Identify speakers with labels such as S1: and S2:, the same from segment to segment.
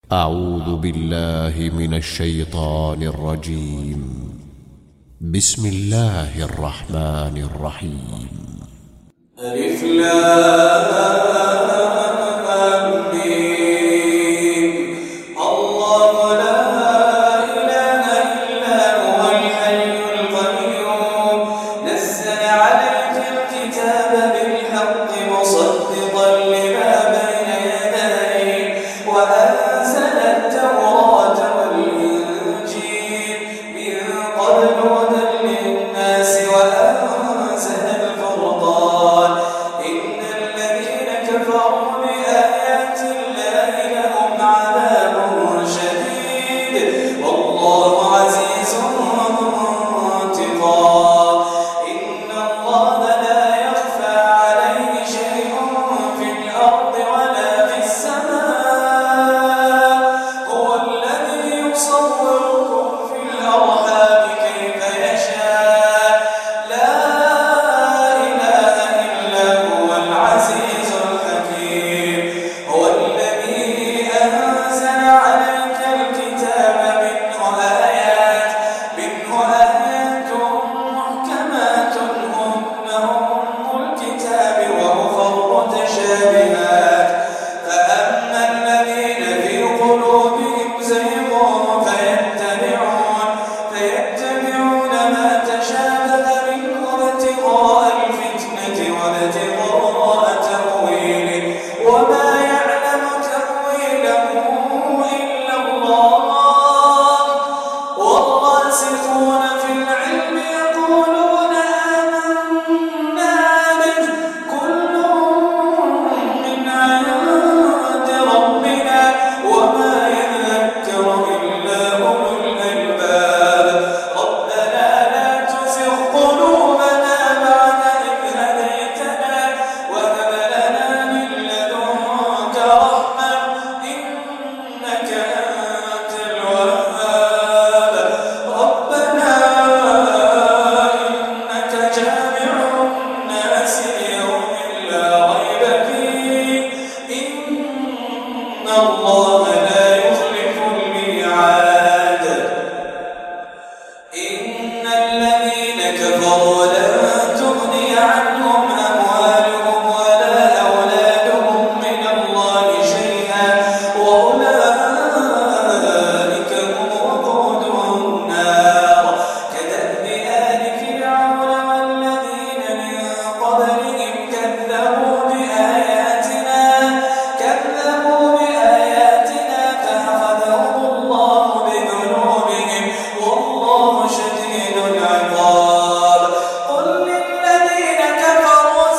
S1: أعوذ بالله من الشيطان الرجيم. بسم الله الرحمن الرحيم.
S2: ألف لام ميم. الله لا إله إلا هو الحي القيوم نزل عليك الكتاب بالحق مصدقا لما بين يديه وأنزل التوراة والإنجيل من قبل هدى للناس وأنزل الفرقان إن الذين كفروا بآيات الله لهم عذاب شديد والله عزيز انتقام. إن الله لا يخفى عليه شيء في الأرض ولا في السماء هو الذي يصوركم في الأرحام كيف يشاء لا إله إلا هو العزيز الحكيم. هو الذي أنزل عليك الكتاب منه آيات محكمات هن أم الكتاب وأخر متشابهات فأما الذين في قلوبهم زيغ فيتبعون ما تشابه منه ابتغاء الفتنة وابتغاء تأويله وما يعلم تأويله إلا الله والراسخون في العلم يقولون آمنا به كل من عند ربنا وما يذكر إلا أولو الألباب. ربنا لا تزغ قلوبنا بعد إذ هديتنا وهب لنا من لدنك رحمة إنك أنت الوهاب. ربنا إنك جامع الناس ليوم لا ريب فيه إن الله لا يخلف الميعاد. إن الذين كفروا لن تغني عنهم أموالهم ولا أولادهم من الله شيئا وأولئك هم وقود النار. كدأب آل فرعون والذين من قبلهم كذبوا بآياتنا فأخذهم الله بذنوبهم والله شديد العقاب. قل للذين كفروا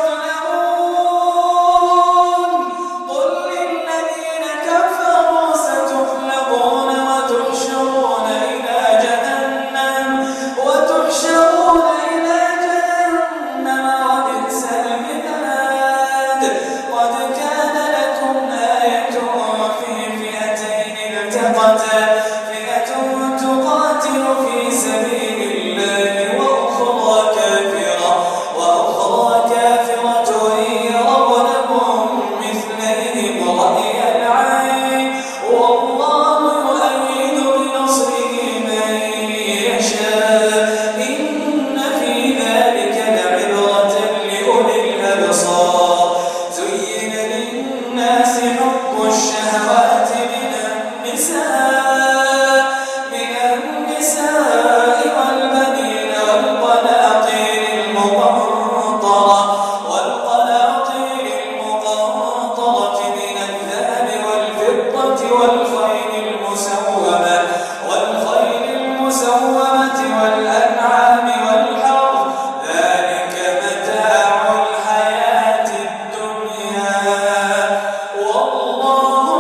S2: ستغلبون وتحشرون إلى جهنم وبئس المهاد. قد كان لكم آية في فئتين التقتا فئة تقاتل في سبيل الله وأخرى كافرة يرونهم مثليهم رأي العين والله يؤيد بنصره من يشاء إن في ذلك لعبرة لأولي الأبصار. زين للناس حب الشهوات من النساء والبنين والقناطير المقنطرة من الذهب والفضة والخيل المسومة والأنعام والحرث ذلك متاع الحياة الدنيا والله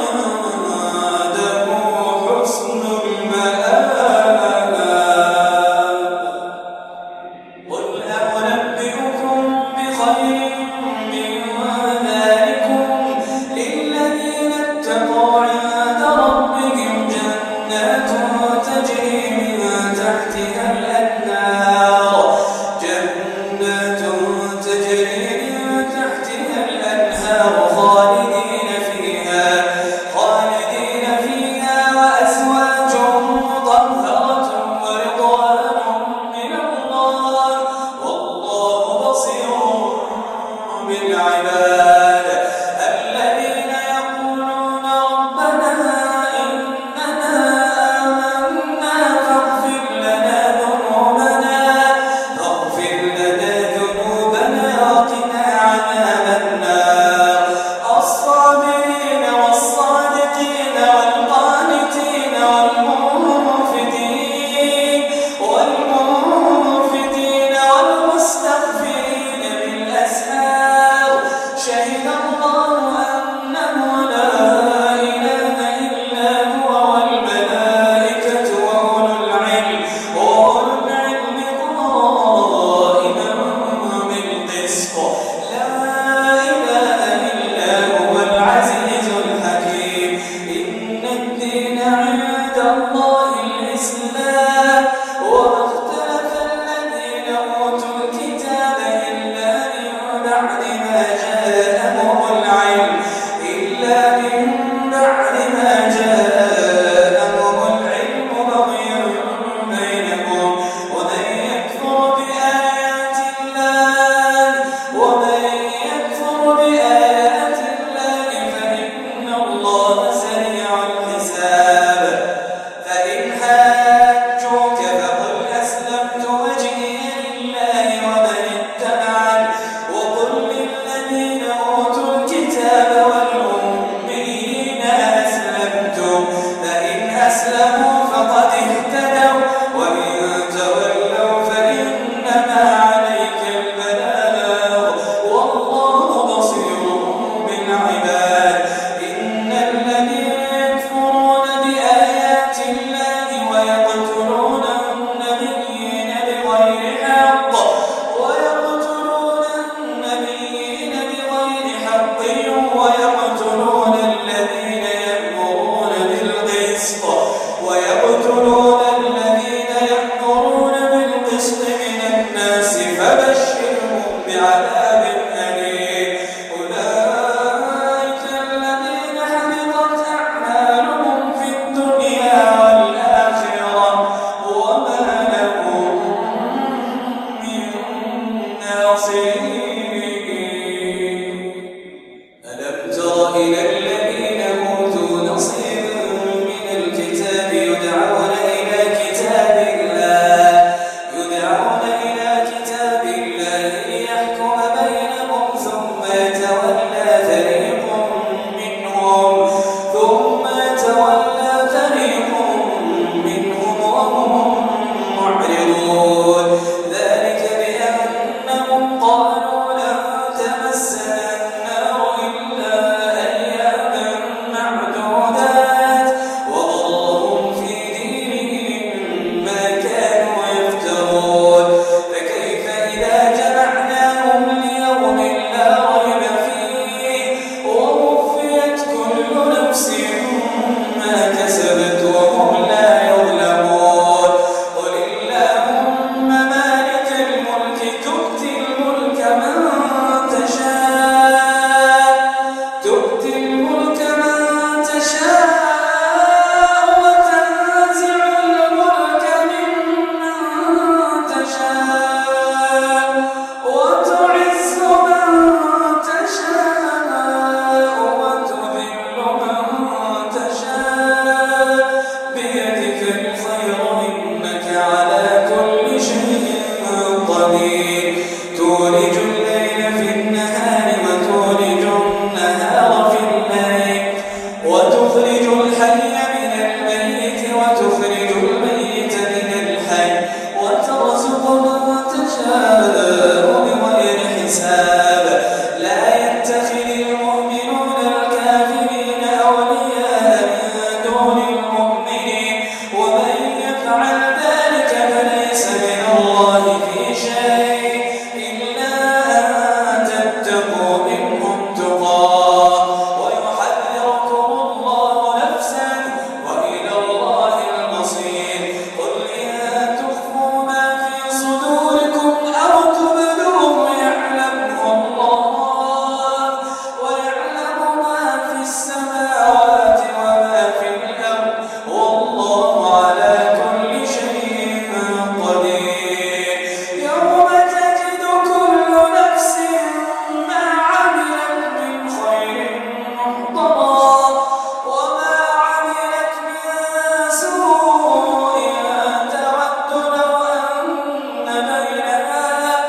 S2: عنده حسن المآب. قل أنبئكم بخير من ذلكم للذين اتقوا عند الله الإسلام وما اختلف الذين أوتوا الكتاب إلا من بعد ما جاءهم العلم بغيا بينهم ومن يكفر بآيات الله فإن الله سريع الحساب فإن حاجوك فقل أسلمت وجهي لله ومن اتبعني وقل للذين أوتوا الكتاب والأميين أسلمتم فإن أسلموا فقد اهتدوا وإن تولوا فإنما عليك البلاغ والله بصير بالعباد إن الذين يكفرون بآيات الله ويقتلون النبيين بغير حق ويقتلون الذين يأمرون بالقسط من الناس فبشرهم بعذاب أليم أولئك الذين حبطت أعمالهم في الدنيا والآخرة وما لهم من ناصرين ألم تر إلى الذين أوتوا نصيبا من الكتاب يدعون إلى كتاب الله ليحكم بينهم ثم يتولى فريق منهم وهم معرضون ذلك بأنهم قالوا لن تمسنا النار إلا أياما معدودات وغرهم في دينهم ما كانوا يفترون فكيف إذا جمعناهم ليوم لا ريب فيه ووفيت كل نفس ما كسبت وهم لا يظلمون قل اللهم مالك الملك تؤتي الملك من تشاء وتنزع الملك ممن تشاء وتعز من تشاء وتذل من تشاء بيدك الخير إنك على كل شيء قدير تولج الليل في النهار وتولج النهار في الليل وتخرج الحي من الميت وتخرج الميت من الحي وترزق من تشاء بغير حساب لا يتخذ المؤمنون الكافرين أولياء من دون المؤمنين ومن يفعل ذلك فليس من الله في شيء إلا أن تتقوا منهم تقاه ويحذركم الله نفسا وإلى الله المصير قل إن تخفوا ما في صدوركم أو تبدوه يعلمه الله ويعلم ما في السماوات وما في الأرض والله على كل شيء قدير يوم تجد كل نفس ما عملت من خير محضرا وما عملت من سوء تود لو أن بينها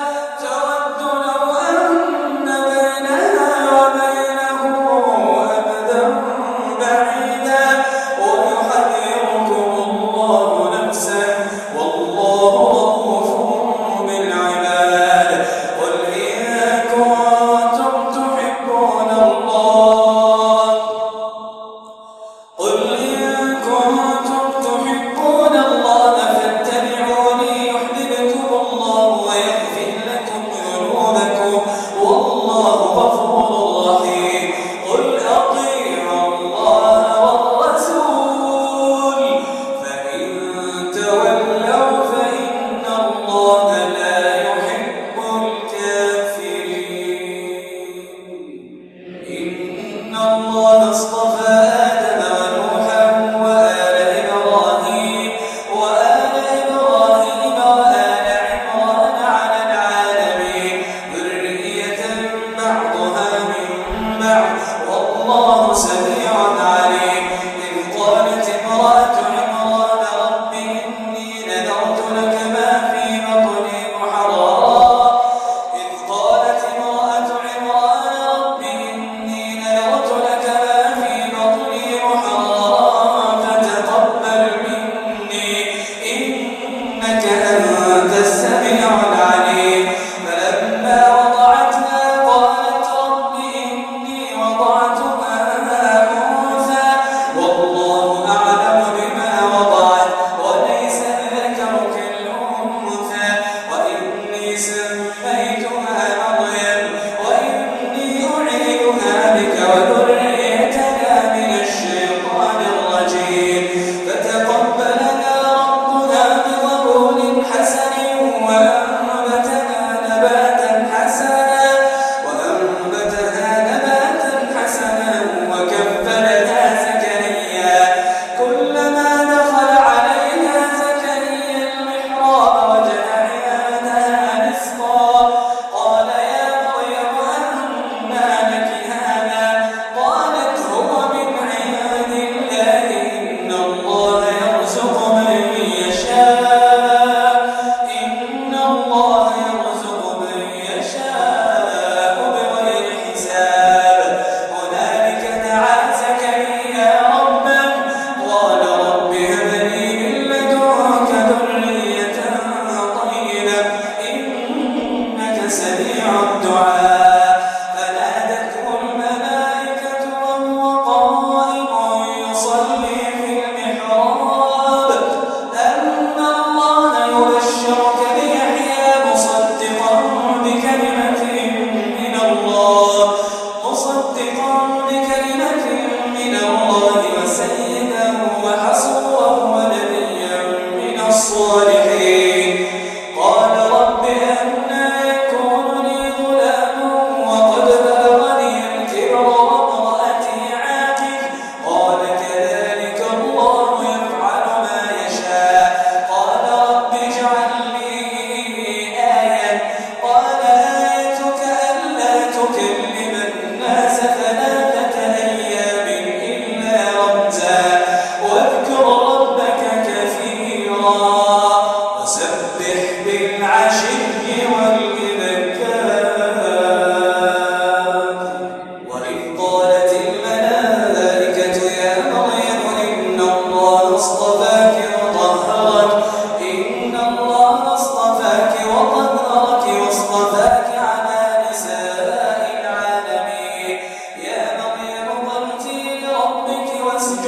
S2: وبينه أمدا بعيدا ويحذركم الله نفسا والله رؤوف بالعباد قل إن كنتم تحبون الله فاتبعوني يحببكم الله ويغفر لكم ذنوبكم والله غفور رحيم قل أطيعوا الله والرسول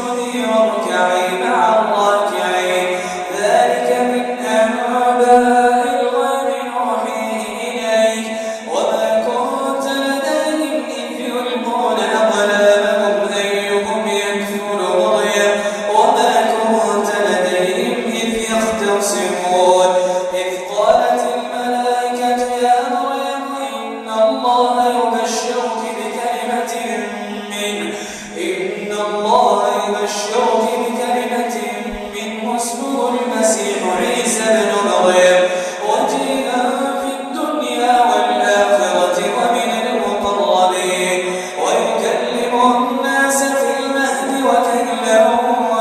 S2: واسجدي واركعي مع الراكعين ذلك من أنباء الغيب نوحيه إليك وما كنت لديهم إذ يلقون أقلامهم أيهم يكفل مريم وما كنت لديهم إذ يختصمون إذ قالت الملائكة يا مريم إن الله يبشرك بكلمة منه اسمه المسيح عيسى بن مريم وجيها في الدنيا والآخرة ومن المقربين ويكلم الناس في المهد وكهلا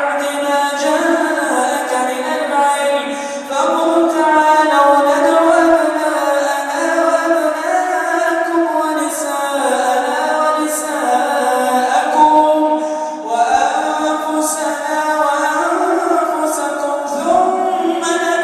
S2: بعد ما جاءك من العلم فقل تعالوا ندع أبناءنا وأبناءكم ونساءنا ونساءكم وأنفسنا وأنفسكم ثم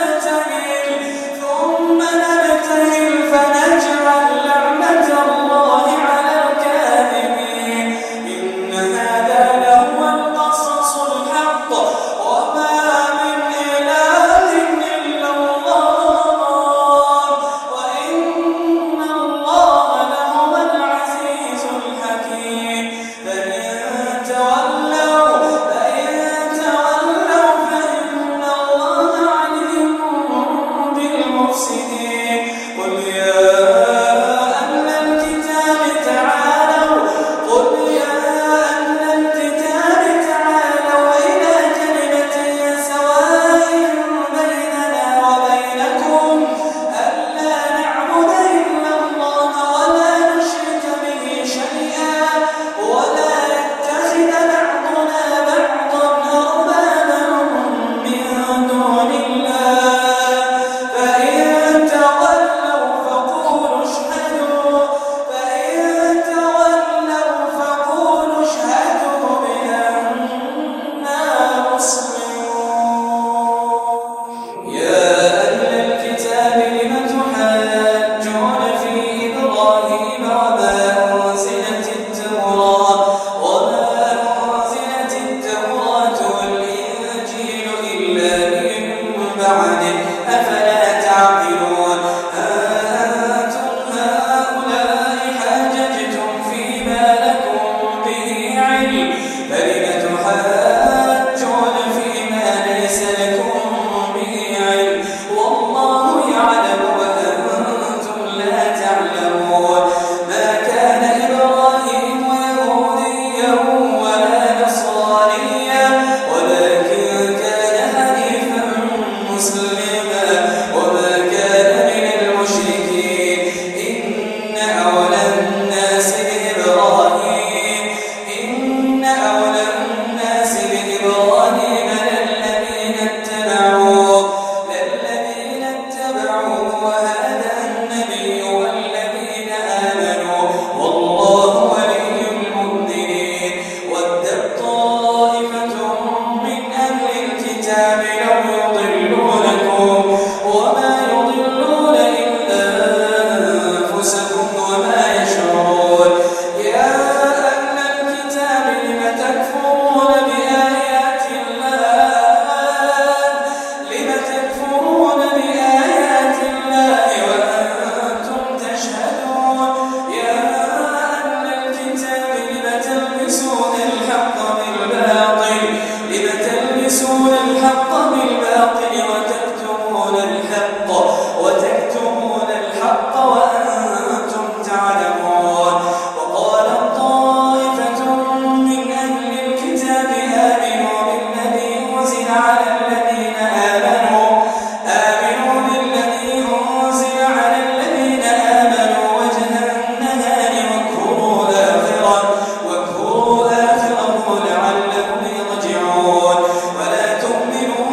S2: نبتهل فنجعل لعنة الله على الكاذبين إن هذا لهو القصص الحق وما من إله إلا الله وإن الله لهو العزيز الحكيم فإن تولوا فإن الله عليم بالمفسدين قل يا أهل الكتاب تعالوا إلى كلمة سواء بيننا وبينكم ألا نعبد إلا الله ولا نشرك به شيئا ولا يتخذ بعضنا بعضا أربابا من دون الله فإن تولوا فقولوا اشهدوا بأننا مسلمون يا أهل الكتاب لم تحاجون في إبراهيم وما أنزلت التوراة والإنجيل إلا من بعده أفلا تعقلون أنتم هؤلاء حاججتم فيما لكم به علم فلم تحاجون فيما ليس لكم به علم والله يعلم وأنتم لا تعلمون ما كان إبراهيم يهوديا ولا نصرانيا ولكن كان حنيفا مسلما وما كان من المشركين إن أولى الناس بإبراهيم للذين اتبعوه وهذا النبي والذين آمنوا والله ولي المؤمنين ودت طائفة من أهل الكتاب لو يضلونكم وما يضلون إلا أنفسهم وما يشعرون يا أهل الكتاب لم تكفرون بآيات الله وأنتم تشهدون يا أهل الكتاب لم تلبسون الحق بالباطل وتكتمون الحق وأنتم تعلمون وقالت طائفة من أهل الكتاب آمنوا بالذي أنزل على الذين آمنوا وجه النهار واكفروا آخره لعلكم يرجعون ولا تؤمنوا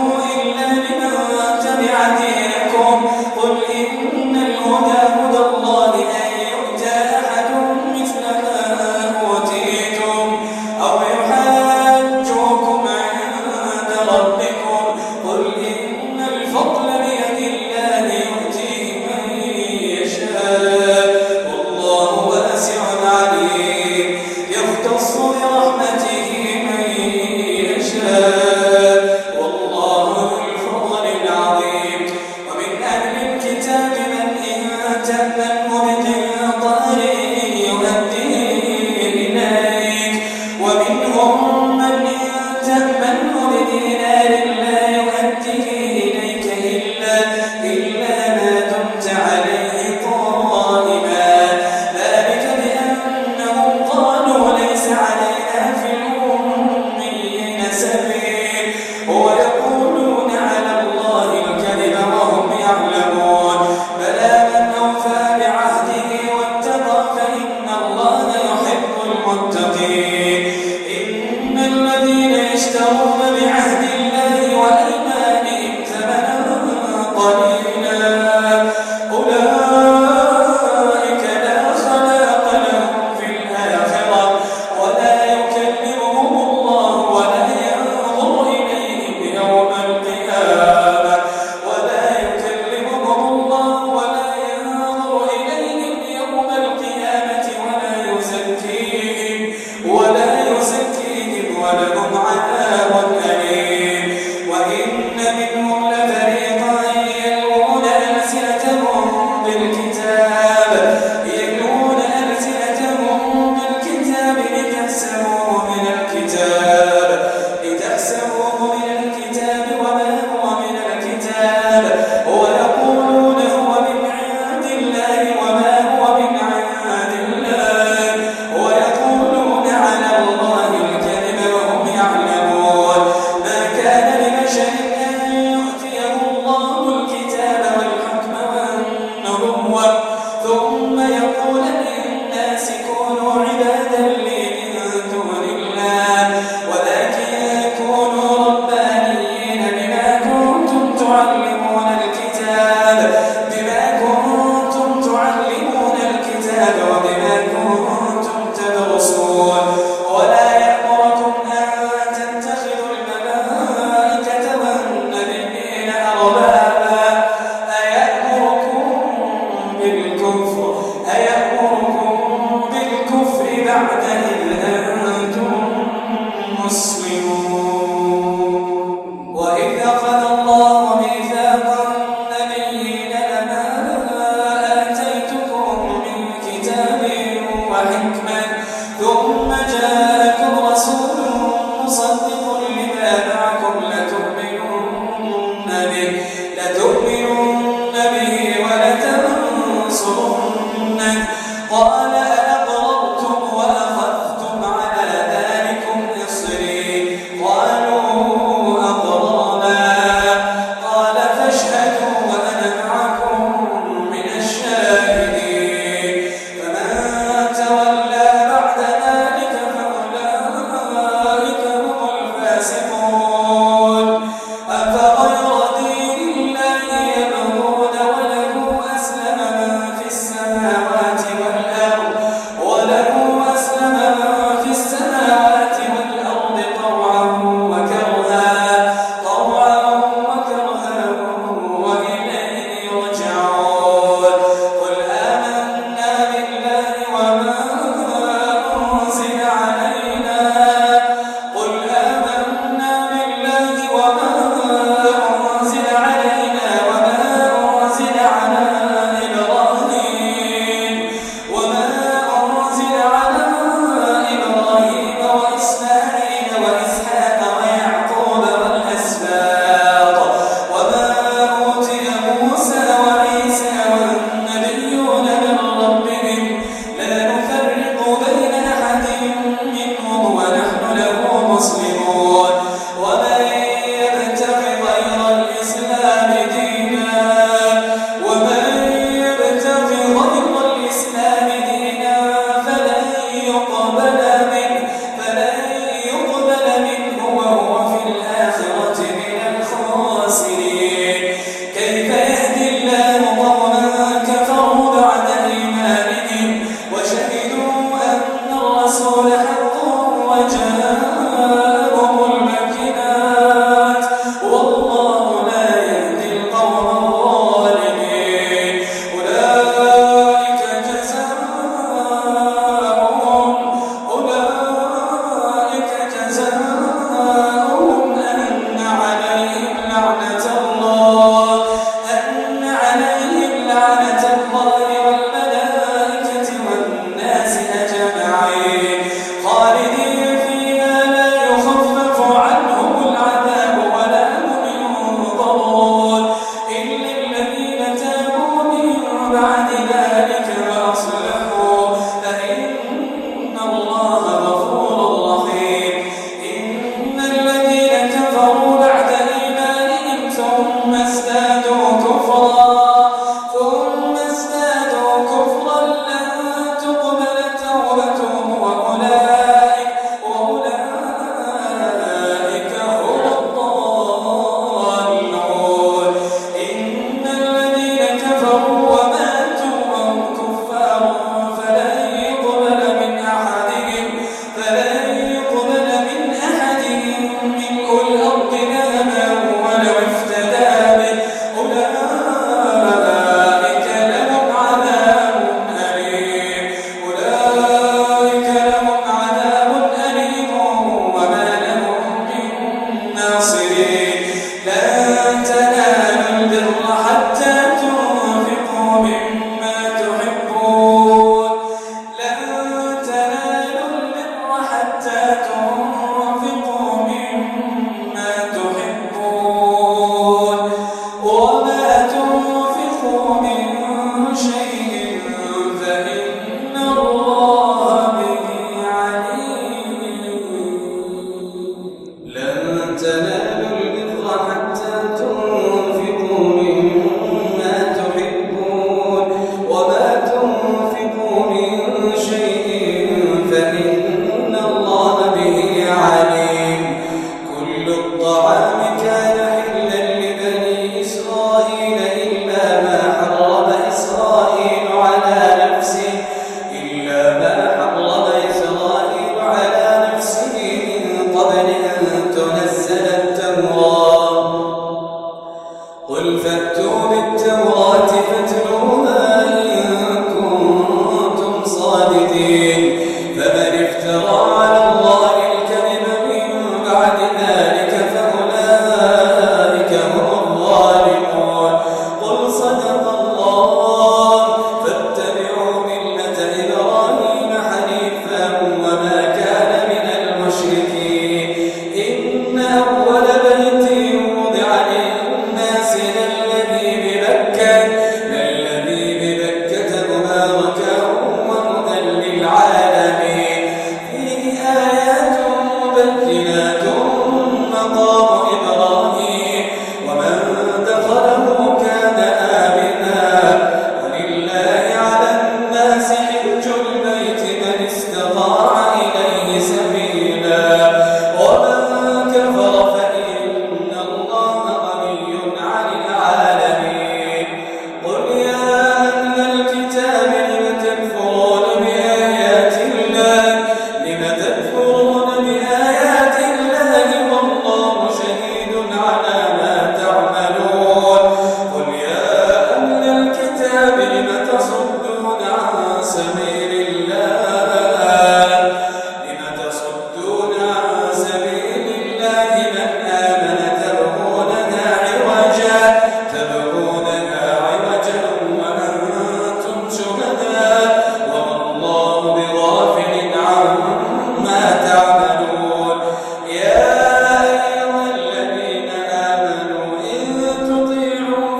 S2: الناصرين. لن تنالوا البر حتى تنفقوا مما تحبون. لن تنالوا البر حتى تنفقوا مما تحبون وما تنفقوا من شيء فإن الله به عليم. لن تنالوا البر حتى تنفقوا مما تحبون وما تنفقوا من شيء فإن الله به عليم. كل الطعام كان حلا لبني إسرائيل إلا ما حرم إسرائيل على نفسه من قبل أن تنزل التوراة. قل فأتوا بالتوراة فاتلوها إن كنتم صادقين. فمن افترى على الله الكذب من بعد ذلك فأولئك هم الظالمون. قل صدق الله فاتبعوا ملة إبراهيم حنيفا وما كان من المشركين. إن أول بيت وضع للناس للذي ببكة مباركا وهدى للعالمين. فيه آيات مبينات مقام إبراهيم ومن دخله كان آمنا. ولله على الناس حج البيت من استطاع إليه سبيلا ومن كفر فإن الله غني عن العالمين. قل يا أهل الكتاب لم تكفرون بآيات الله والله شهيد على ما تعملون. قل يا أهل الكتاب لم تصدون عن سبيل الله من آمن تبغونها عوجا وأنتم شهداء وما الله بغافل عما تعملون. يا أيها الذين آمنوا إن تطيعوا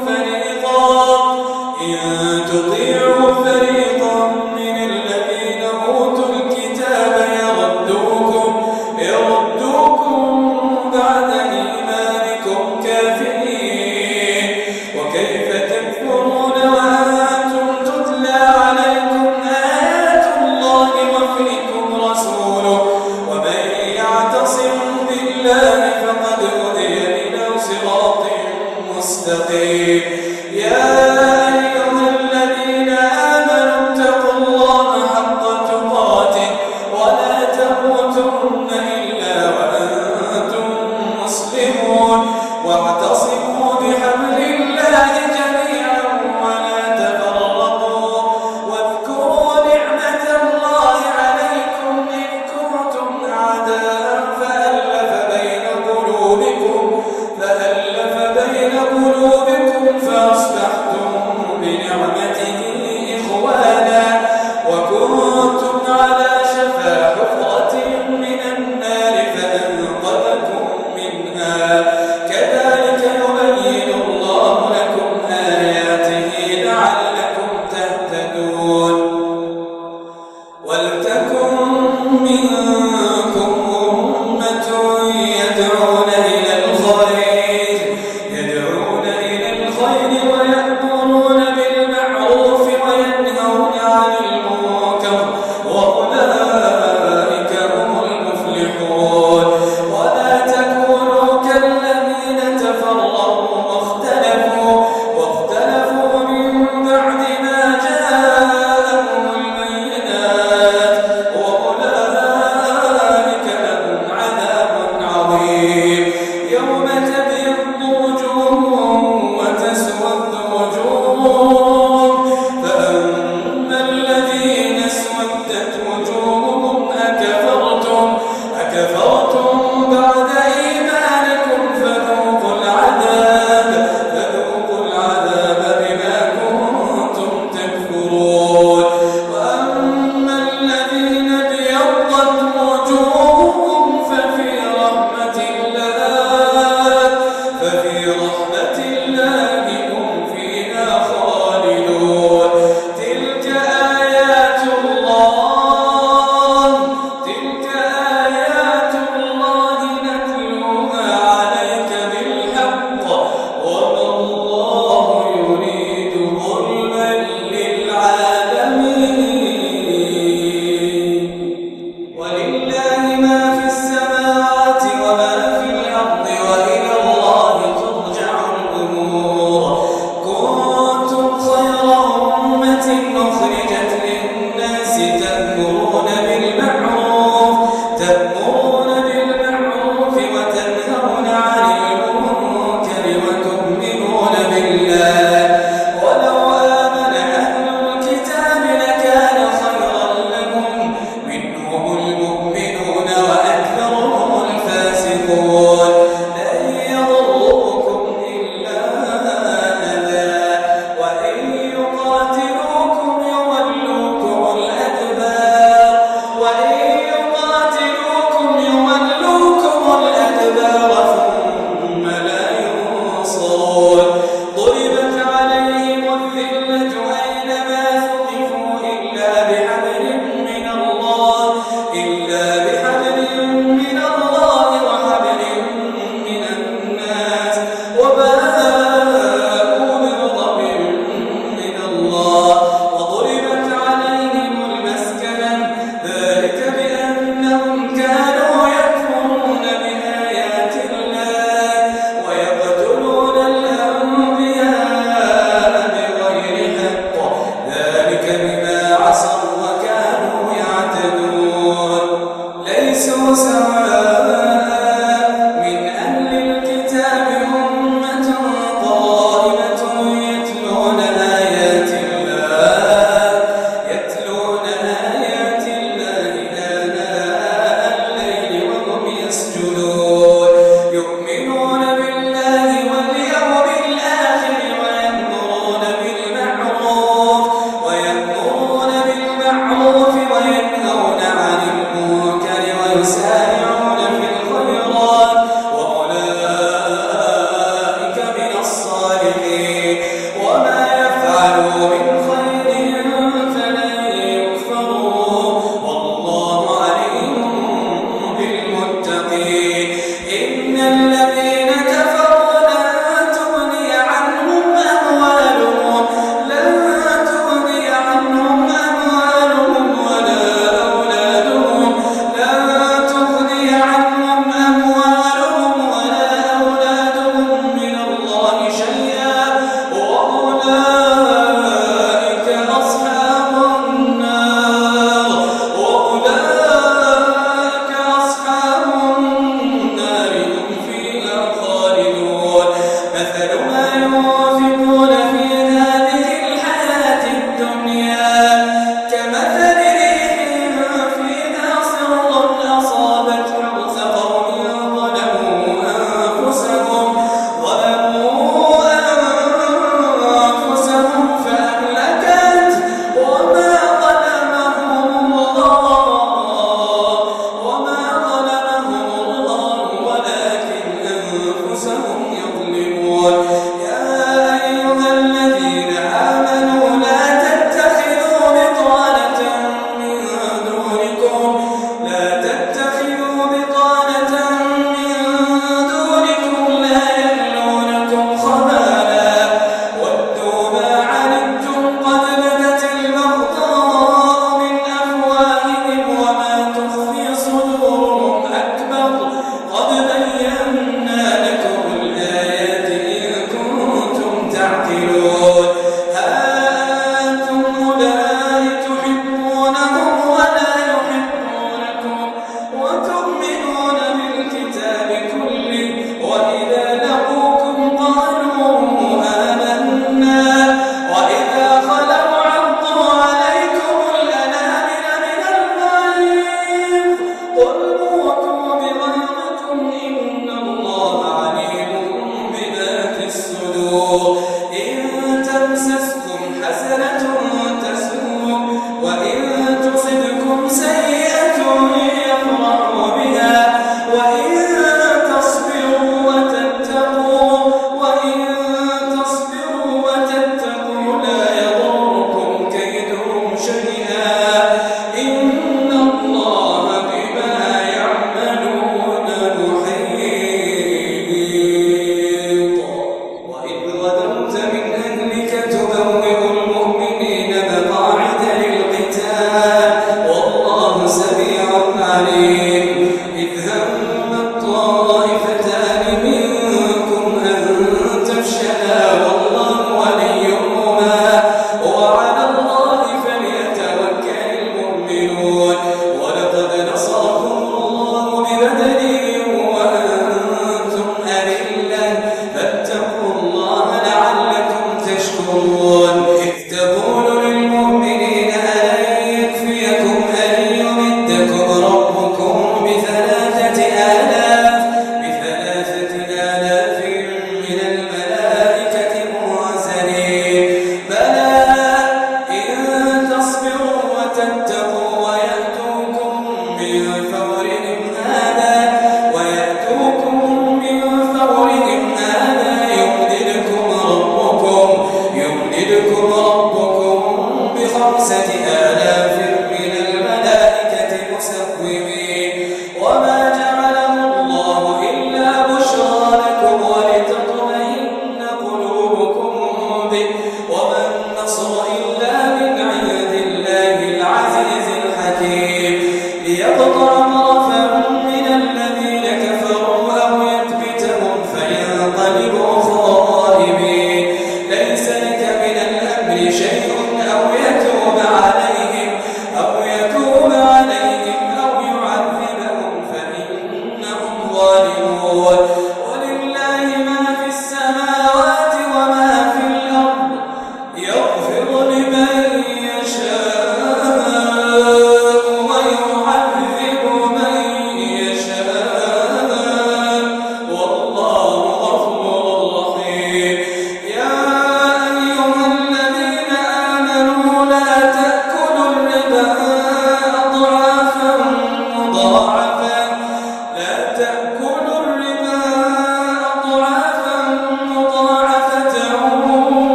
S2: فريقا من الذين أوتوا الكتاب يردوكم بعد إيمانكم كافرين. وكيف تكفرون وأنتم تتلى عليكم آيات الله وفيكم رسوله ومن يعتصم بالله فقد هدي إلى صراط مستقيم. يا أيها الذين آمنوا اتقوا الله حق تقاته ولا تموتن إلا وأنتم مسلمون. واعتصموا بحبل الله جميعا ولا تفرقوا. واذكروا نعمة الله عليكم إذ كنتم أعداء فألف بين قلوبكم فأصبحتم بنعمته إخوانا وكنتم على شفا حفرة من النار فأنقذكم منها. كذلك يبين الله لكم آياته لعلكم تهتدون. ولتكن منكم أمة يدعون إلى الخير ويأمرون بالمعروف وينهون عن المنكر وأولئك هم المفلحون. ولا تكونوا كالذين تفرقوا واختلفوا من بعد ما جاءهم البينات وأولئك لهم عذاب عظيم. يوم تبيض وجوه وتسود وجوه. فأما الذين اسودت وجوههم أكفرتم بعد إيمانكم أنفسهم يظلمون يا أيها الذين آمنوا لا تتخذوا بطانة من دونكم لا يألونكم خبالا ودوا ما عنتم قد بدت البغضاء من أفواههم وما تخفي صدورهم أكبر قد بينا لكم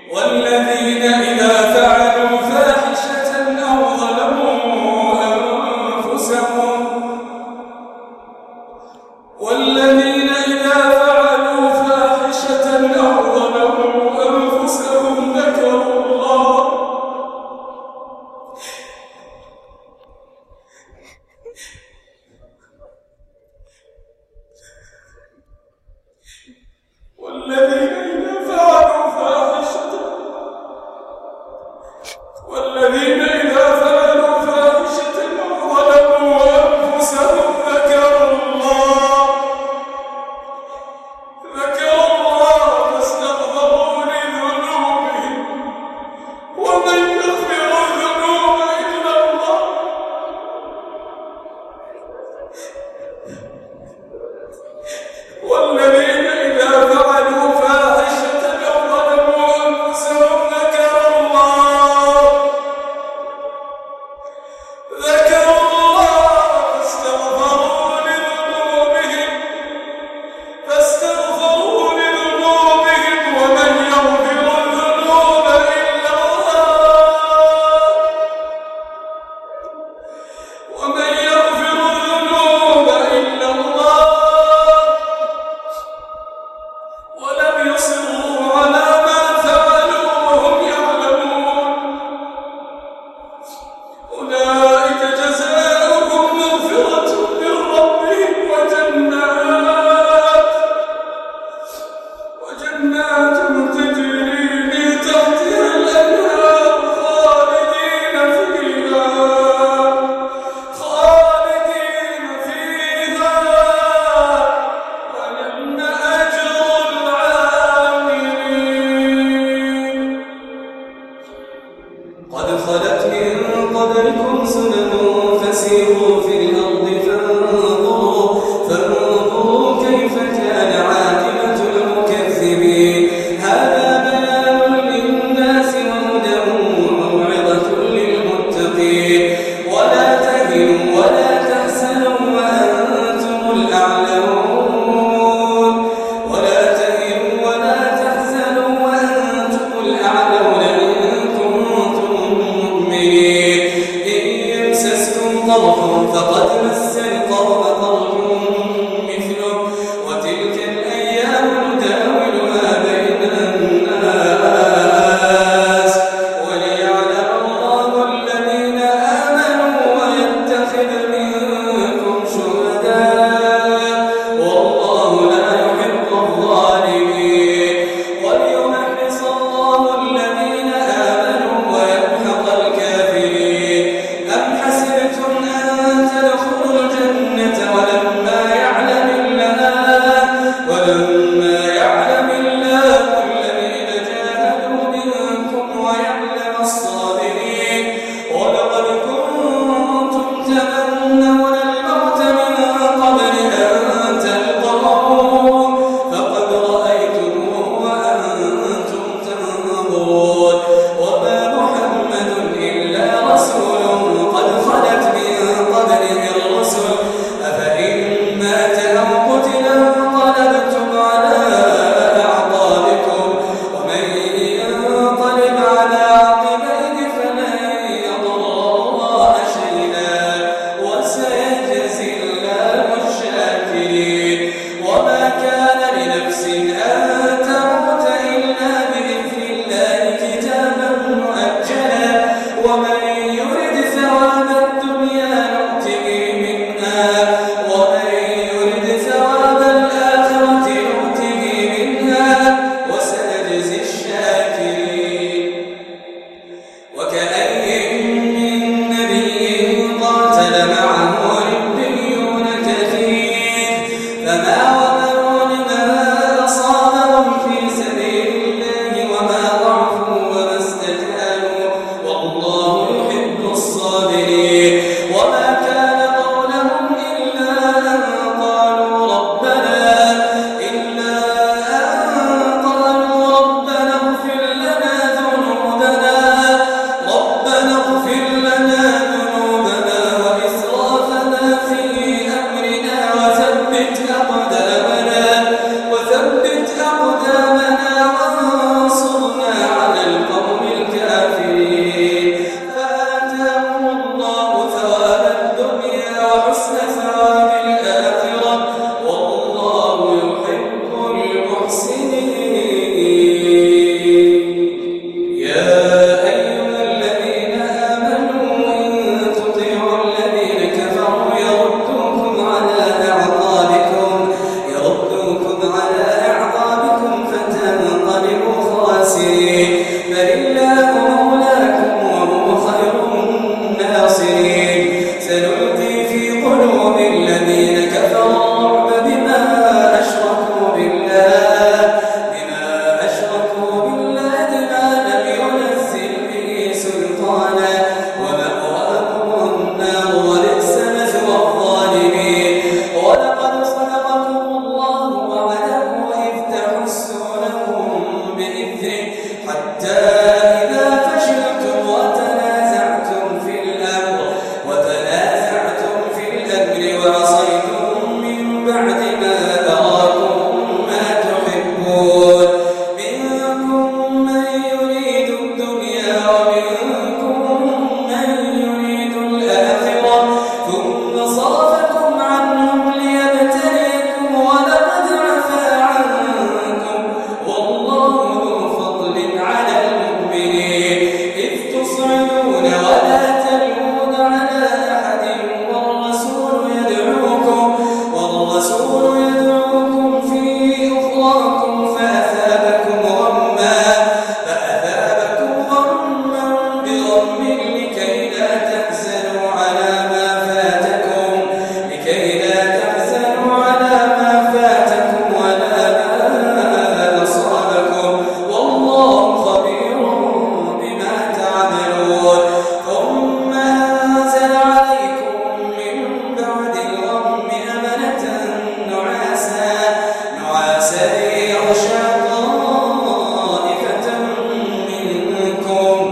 S2: والذين إذا فعلوا فاحشة أو ظلموا أنفسهم ذكروا الله والذين إذا فعلوا فاحشة الله مولاكم وهو خير الناصرين. سنلقي في قلوب الذين كفروا الرعب بما أشركوا بالله ما لم ينزل به سلطانا ومأواكم النار ولبئس مثوى الظالمين. ولقد صدقكم الله وعده إذ تحسونهم بإذنه حتى إذا فشلتم وتنازعتم في الأمر وعصيتم من بعد ما أراكم ما تحبون منكم من يريد الدنيا ومنكم من يريد الآخرة ثم صرفكم عنهم ليبتليكم ولقد عفا عنكم والله ذو فضل على المؤمنين. إذ تصعدون ولا تلوون على أحد والرسول يدعوكم في أخراكم فأثابكم غما بغم لكي لا تحزنوا على ما فاتكم ولا ما أصابكم والله خبير بما تعملون. ثم أنزل عليكم من بعد الغم أمنة نعاسا يغشى طائفة منكم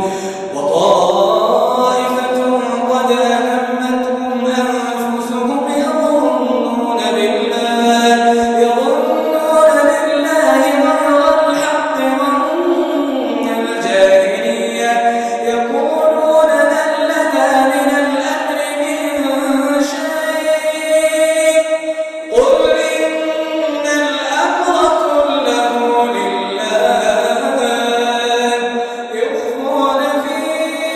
S2: وطائفة قد أهمتهم أنفسهم يظنون بالله غير الحق ظن الجاهلية يقولون هل لنا من الأمر من شيء قل إن الأمر كله لله يخفون في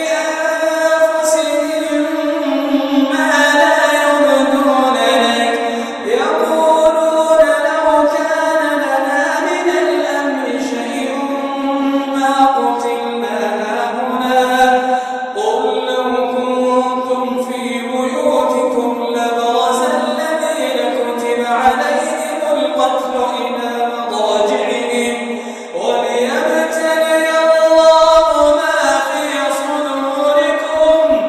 S2: أنفسهم ما لا يبدون لك يقولون لو كان لنا من الأمر شيء ما قتلنا هاهنا قل لو كنتم في بيوتكم لبرز الذين كتب عليهم القتل إلى مضاجعهم وليبتلي الله ما في صدوركم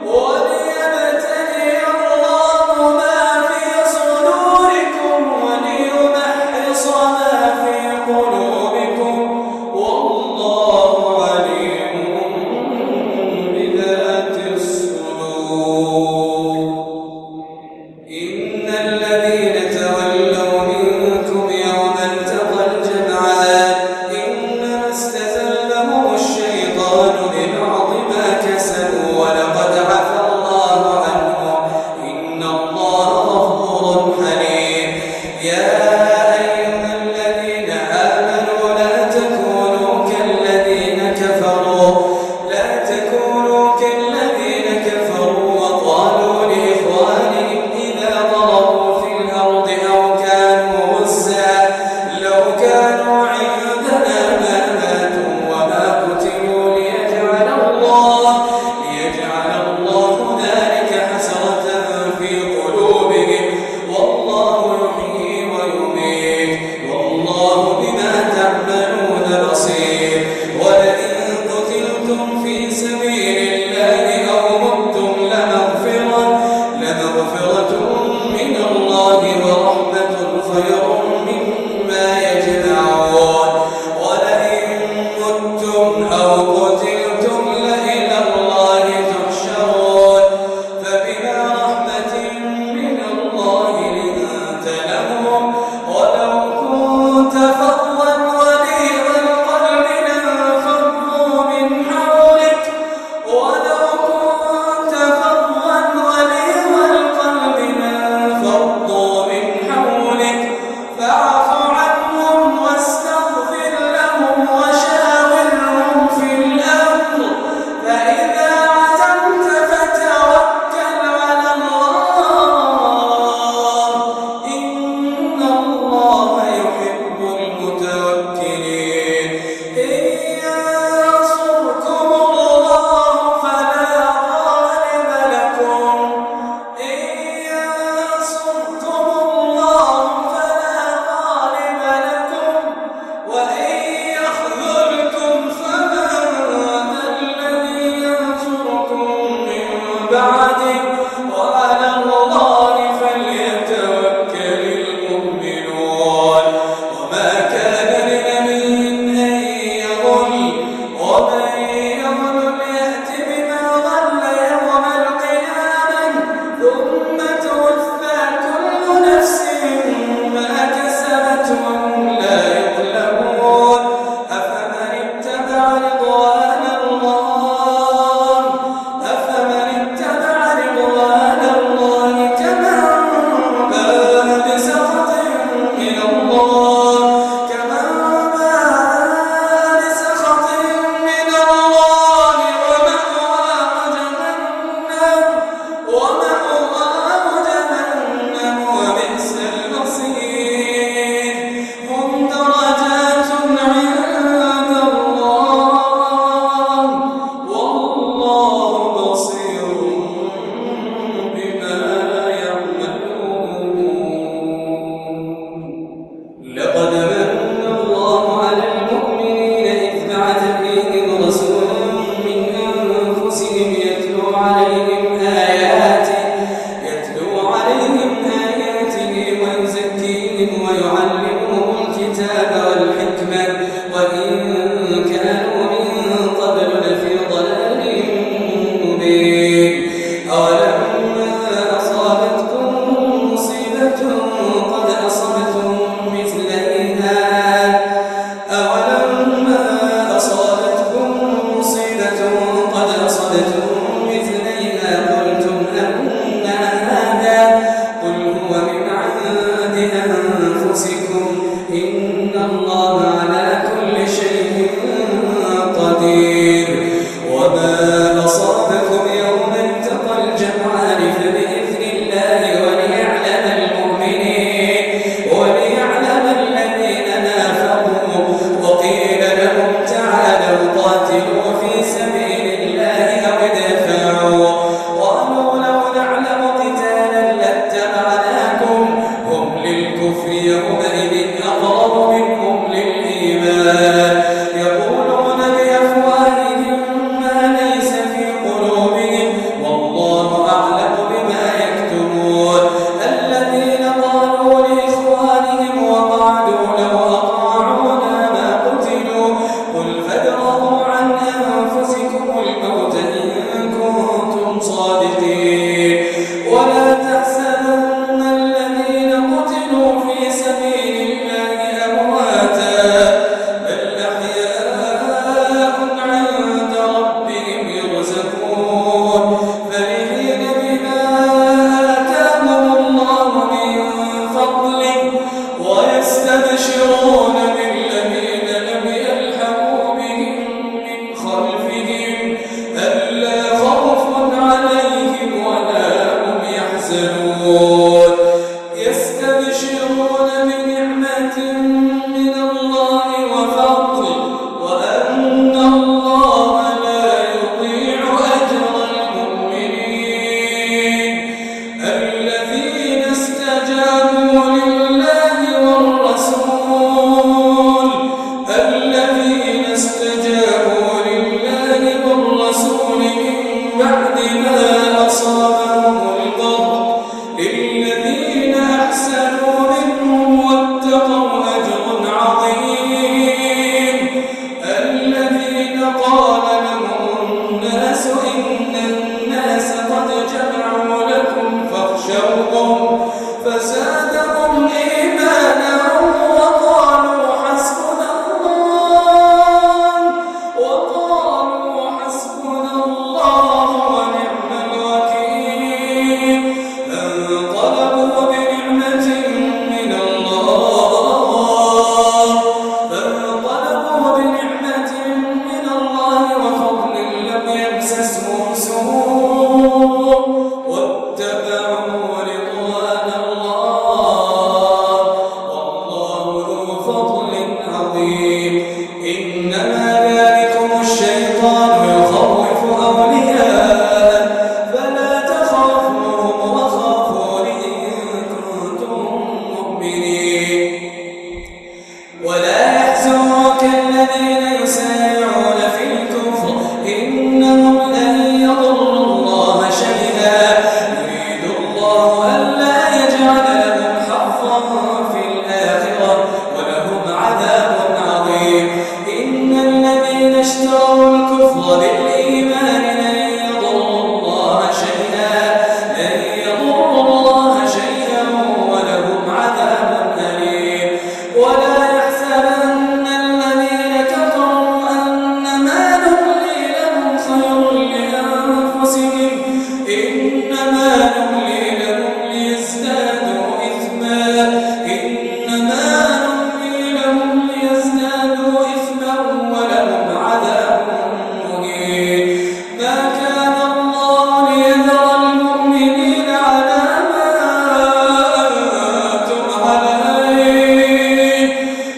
S2: وليمحص ما في قلوبكم والله عليم بذات الصدور. إن الذين تولوا منكم يوم التقى الجمعان إنما استزلهم الشيطان ببعض ما كسبوا ولقد عفا الله عنهم إن الله غفور حليم. يا أيها الذين آمنوا لا تكونوا كالذين كفروا وقالوا لإخوانهم إذا ضربوا في الأرض أو كانوا غزا لو كانوا عندنا ما ماتوا وما قتلوا ليجعل الله ذلك حسرة في قلوبهم والله يحيي ويميت والله بما تعملون بصير. ولئن قتلتم في سبيل الله أو متم لمغفرة من الله ورحمة خير مما يجمعون. ولئن متم أو قتلتم لإلى الله تحشرون فبما رحمة من الله لنت لهم ولو كنت فظا غليظ القلب لانفضوا من حولك فاعف عنهم واستغفر لهم وشاورهم في الأمر الكفر بالإيمان لن يضروا الله شيئا ولهم عذاب أليم ولا يحسبن الذين كفروا أنما نملي لهم خير لأنفسهم إنما نملي لهم ليزدادوا إثما ولهم عذاب مهين ما كان الله ليذر المؤمنين على ما أنتم عليه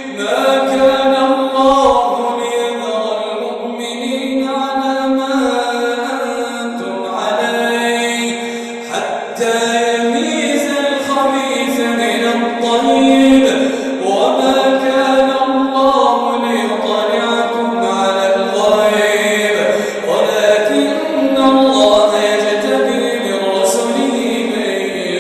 S2: حتى يميز الخبيث من الطيب وما كان الله ليطلعكم على الغيب ولكن الله يجتبي من رسله من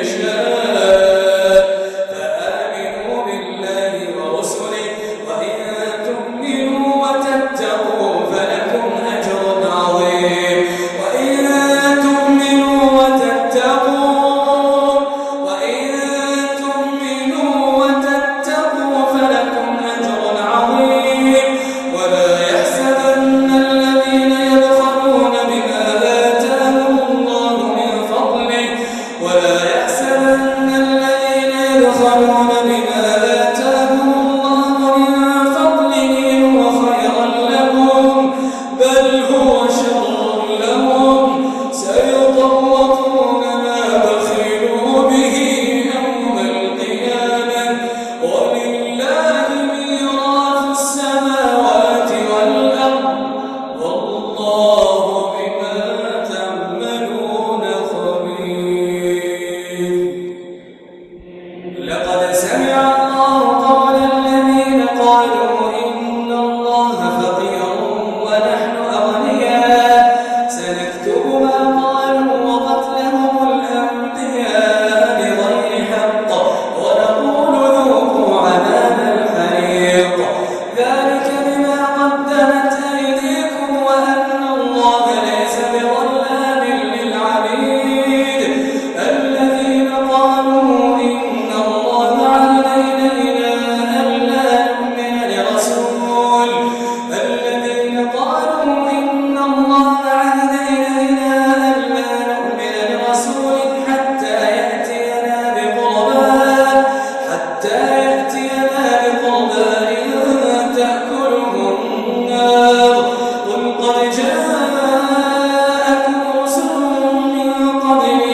S2: يشاء فآمنوا بالله ورسله وإن تؤمنوا وتتقوا فلكم أجر عظيم وإن تؤمنوا وتتقوا فلكم أجر عظيم ولا يحسبن الذين يبخلون بما آتاهم الله من فضله هو خيرا لهم بل هو شر لهم سيطوقون ما بخلوا به يوم القيامة ولله ميراث السماوات والأرض والله بما تعملون خبير لقد سمع الله قول الذين قالوا إن الله فقير ونحن أغنياء سنكتب ما قالوا وقتلهم الأنبياء بغير حق ونقول ذوقوا عذاب الحريق ذلك بما قدمت أيديكم وأن الله ليس بظلام للعبيد الذين قالوا إن الله عهد إلينا ألا نؤمن لرسول حتى يأتينا بقربان تأكله النار قل قد جاءكم رسل من قبلي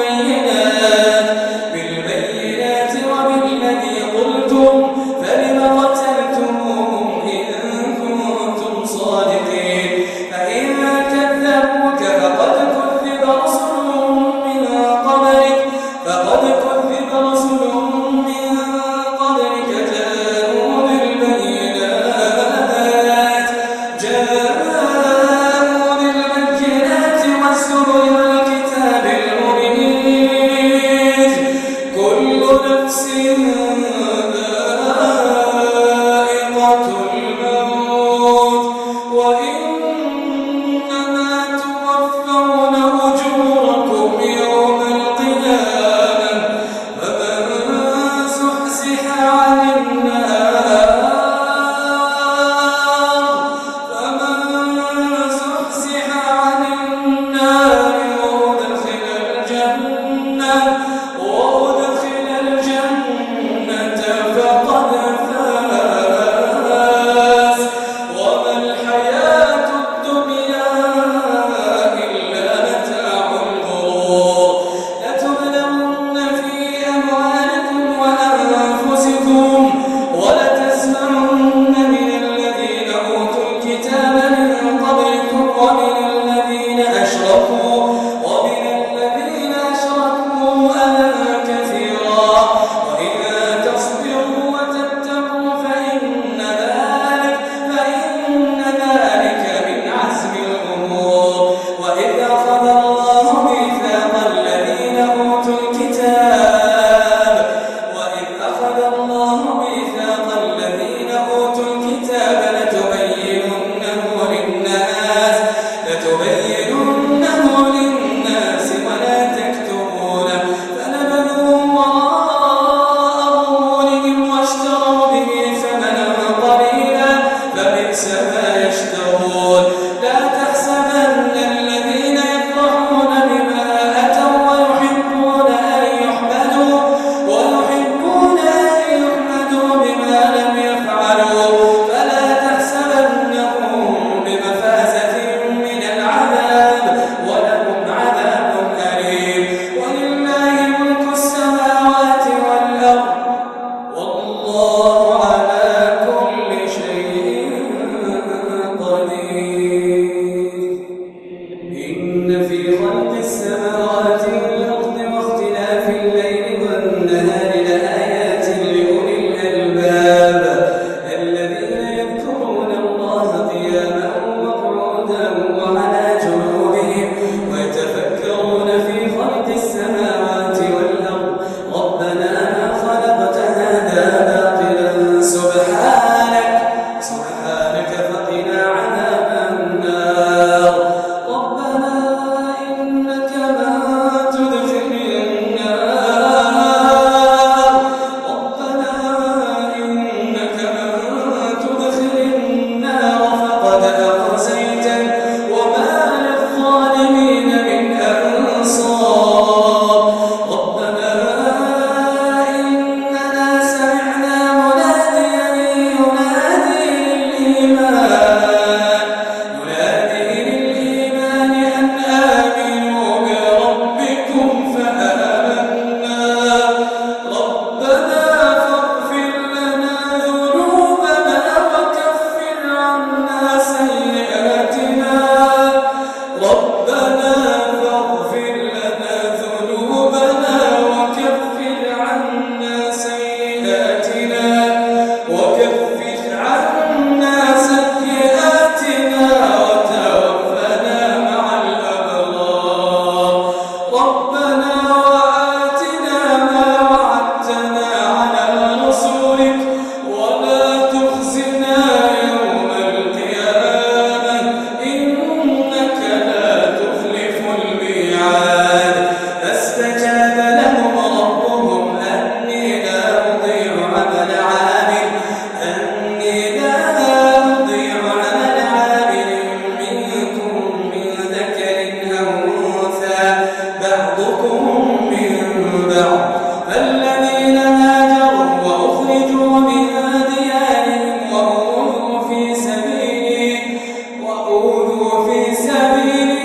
S2: بالبينات وبالذي قلتم فلم قتلتموهم إن كنتم صادقين فإن كذبوك فقد كذب رسل من قبلك جاءوا في سبيل